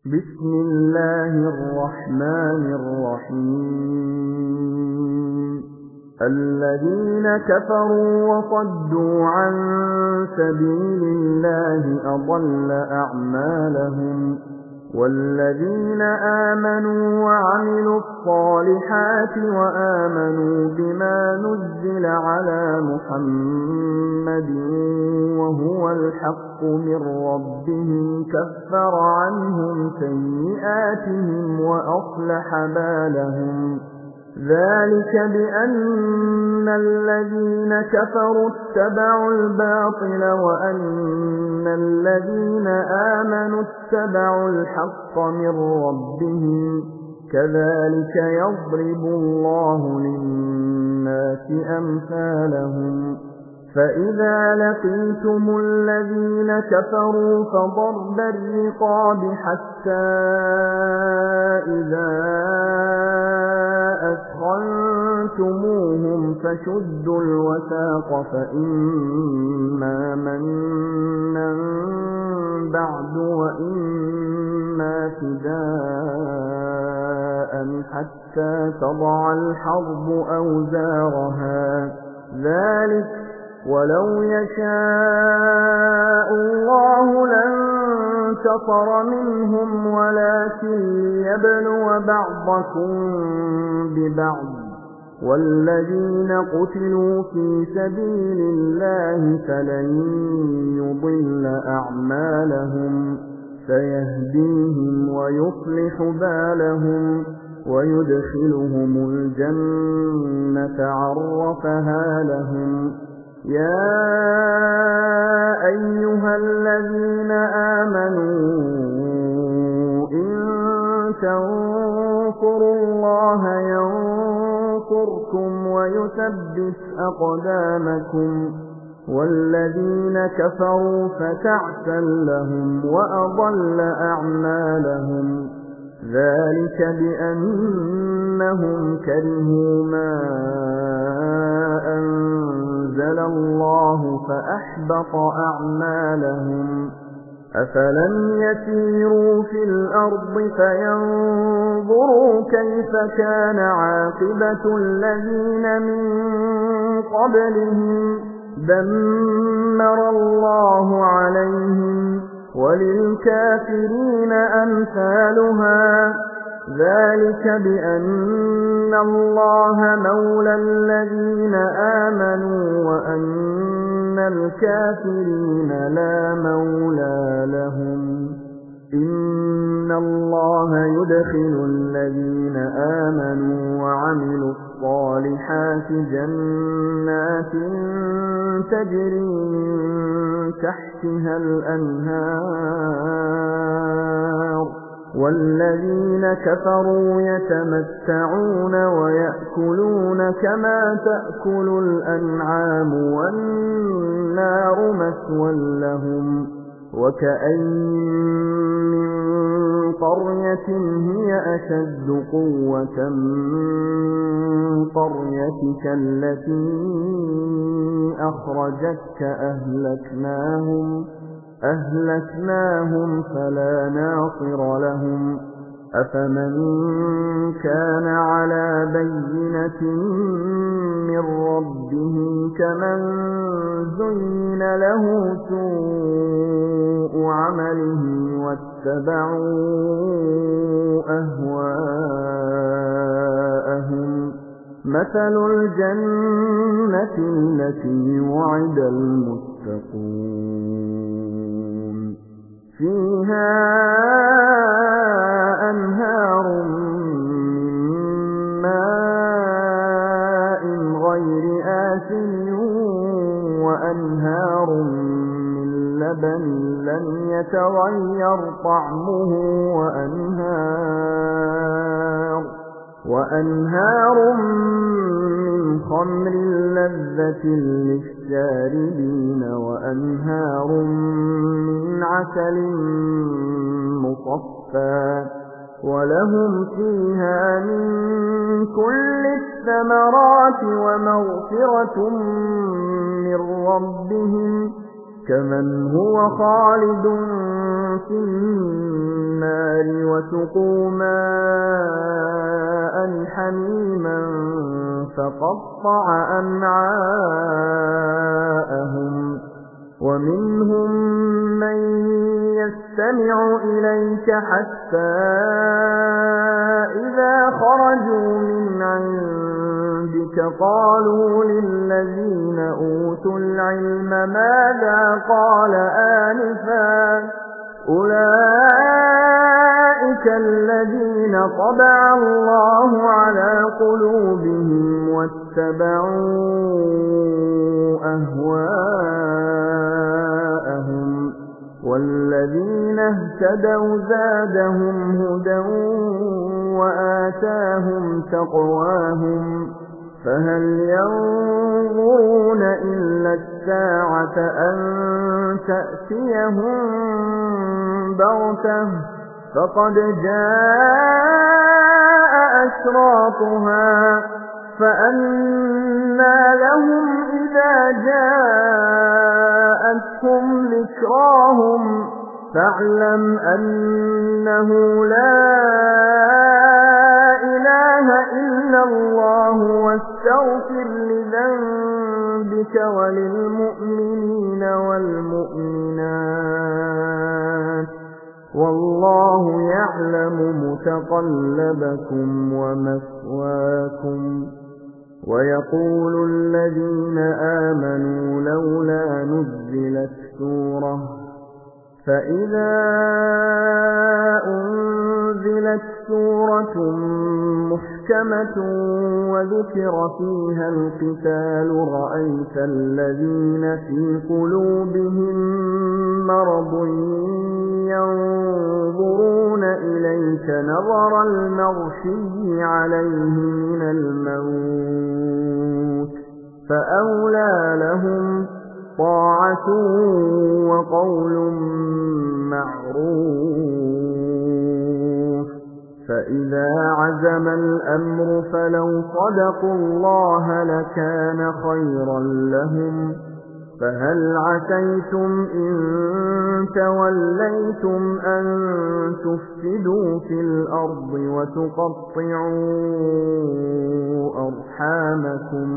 بسم الله الرحمن الرحيم الذين كفروا وصدوا عن سبيل الله أضل أعمالهم والذين آمنوا وعملوا الصالحات وآمنوا بما نزل على محمد وهو الحق من ربهم كفر عنهم سيئاتهم وأصلح بالهم ذلك بأن الذين كفروا اتبعوا الباطل وأن الذين آمنوا اتبعوا الحق من ربهم كذلك يضرب الله للناس أمثالهم فإذا لقيتم الذين كفروا فضرب الرقاب حتى إذا أثخنتموهم فشدوا الوثاق فإما منا بعد وإما فداء حتى تضع الحرب أوزارها ذلك ولو يشاء الله لانتصر منهم ولكن ليبلو بعضكم ببعض والذين قتلوا في سبيل الله فلن يضل أعمالهم سيهديهم ويصلح بالهم ويدخلهم الجنة عرفها لهم يا أيها الذين آمنوا إن تنصروا الله ينصركم ويثبت أقدامكم والذين كفروا فتعسا لهم وأضل أعمالهم ذلك بأنهم كرهوا ما أنزل الله فأحبط أعمالهم أفلم يسيروا في الأرض فينظروا كيف كان عاقبة الذين من قبلهم دمر الله عليهم وللكافرين أمثالها ذلك بأن الله مولى الذين آمنوا وأن الكافرين لا مولى لهم إن الله يدخل الذين آمنوا وعملوا الصالحات جنات تجري من تحتها الأنهار والذين كفروا يتمتعون ويأكلون كما تأكل الأنعام والنار مثوى لهم وكأين من قرية هي أشد قوة من قريتك التي أخرجتك أهلكناهم فلا ناصر لهم أفمن كان على بينة من ربه كمن زين له سوء عمله واتبعوا أهواءهم مثل الجنة التي وعد المتقون فيها أنهار من ماء غير آسن وأنهار من لبن لم يتغير طعمه وأنهار من خمر لذة للشاربين وأنهار من عسل مصفى ولهم فيها من كل الثمرات ومغفرة من ربهم كمن هو خالد في النار وسقوا ماء حميما فقطع أمعاءهم ومنهم من يستمع إليك حتى إذا خرجوا من عندك قالوا للذين أوتوا العلم ماذا قال آنفا أولئك الذين طبع الله على قلوبهم واتبعوا أهواءهم والذين اهتدوا زادهم هدى وآتاهم تقواهم فهل ينظرون إلا الساعة أن تأتيهم بغتة فقد جاء أشراطها فأنى لهم إذا جاءتهم ذكراهم فاعلم أنه لا إله إلا الله واستغفر لذنبك وللمؤمنين والمؤمنات والله يعلم متقلبكم ومثواكم ويقول الذين آمنوا لولا نزلت سورة فإذا أنزلت سورة محكمة وذكر فيها القتال رأيت الذين في قلوبهم مرض ينظرون إليك نظر المغشي عليه من الموت فأولى لهم طاعة وقول معروف فإذا عزم الأمر فلو صدقوا الله لكان خيرا لهم فهل عسيتم إن توليتم أن تفسدوا في الأرض وتقطعوا أرحامكم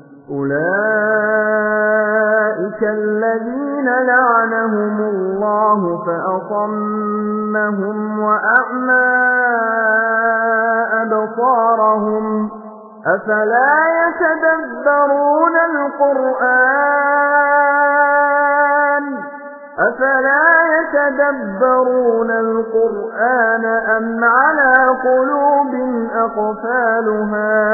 أولئك الذين لعنهم الله فأصمهم وأعمى أبصارهم أفلا يتدبرون القرآن أم على قلوب أقفالها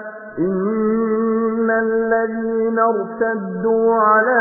إن الذين ارتدوا على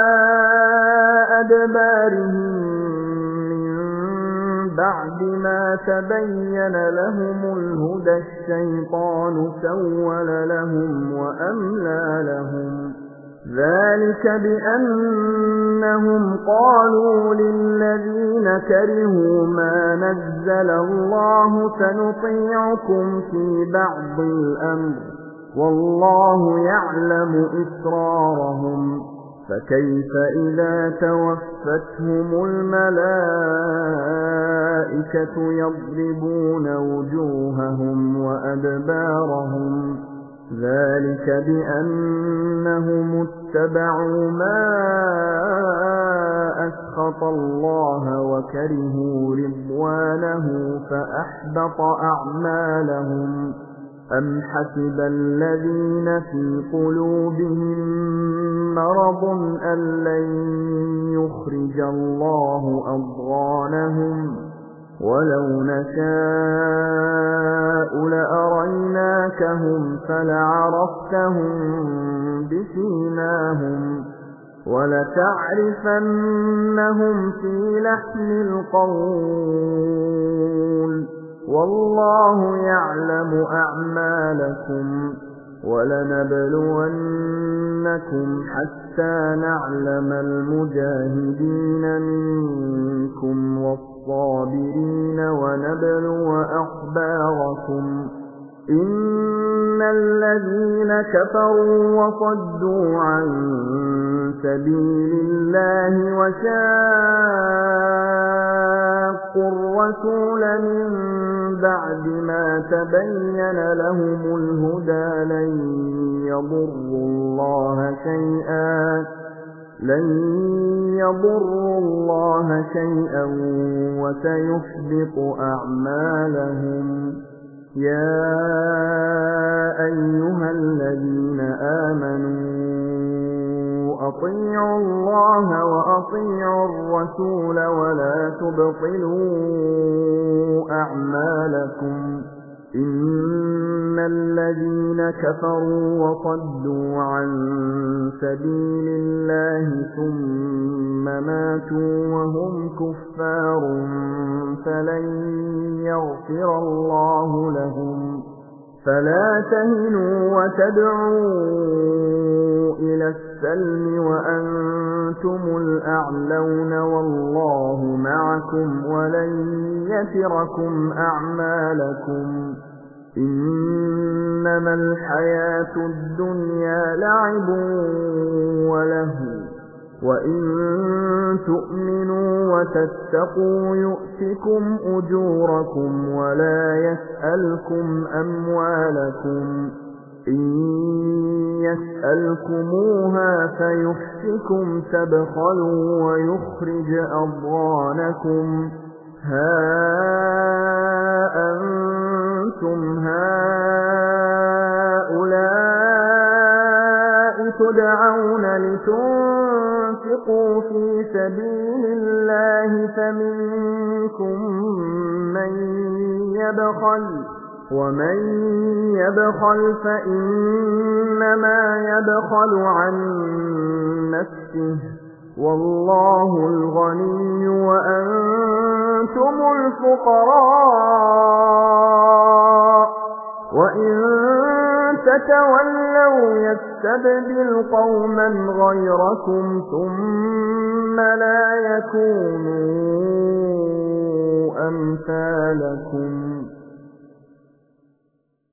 أدبارهم من بعد ما تبين لهم الهدى الشيطان سول لهم وأملى لهم ذلك بأنهم قالوا للذين كرهوا ما نزل الله سنطيعكم في بعض الأمر والله يعلم إسرارهم فكيف إذا توفتهم الملائكة يضربون وجوههم وأدبارهم ذلك بأنهم اتبعوا ما أسخط الله وكرهوا رضوانه فأحبط أعمالهم أم حسب الذين في قلوبهم مرض أن لن يخرج الله أضغانهم ولو نشاء لأريناكهم فلعرفتهم بسيماهم ولتعرفنهم في لحن القول والله يعلم أعمالكم ولنبلونكم حتى نعلم المجاهدين منكم والصابرين ونبلو أخباركم إن الذين كفروا وصدوا عن سبيل الله وشاقوا الرسول من بعد ما تبين لهم الهدى لن يضروا الله شيئا وسيحبط أعمالهم. يا أيها الذين آمنوا أطيعوا الله وأطيعوا الرسول ولا تبطلوا أعمالكم. إن الذين كفروا وصدوا عن سبيل الله ثم ماتوا وهم كفار فلن يغفر الله لهم. فلا تهنوا وتدعوا إلى السلم وأنتم الأعلون والله معكم ولن يتركم أعمالكم. إنما الحياة الدنيا لعب ولهو وإن تؤمنوا وتتقوا يؤتكم أجوركم ولا يسألكم أموالكم. إن يسألكموها فيحفكم تبخلوا ويخرج أضغانكم. ها أنتم هؤلاء تدعون لتنفقوا في سبيل الله فمنكم من يبخل ومن يبخل فإنما يبخل عن نفسه والله الغني وأنتم الفقراء وإن تتولوا يستبدل قوما غيركم ثم لا يكونوا أمثالكم.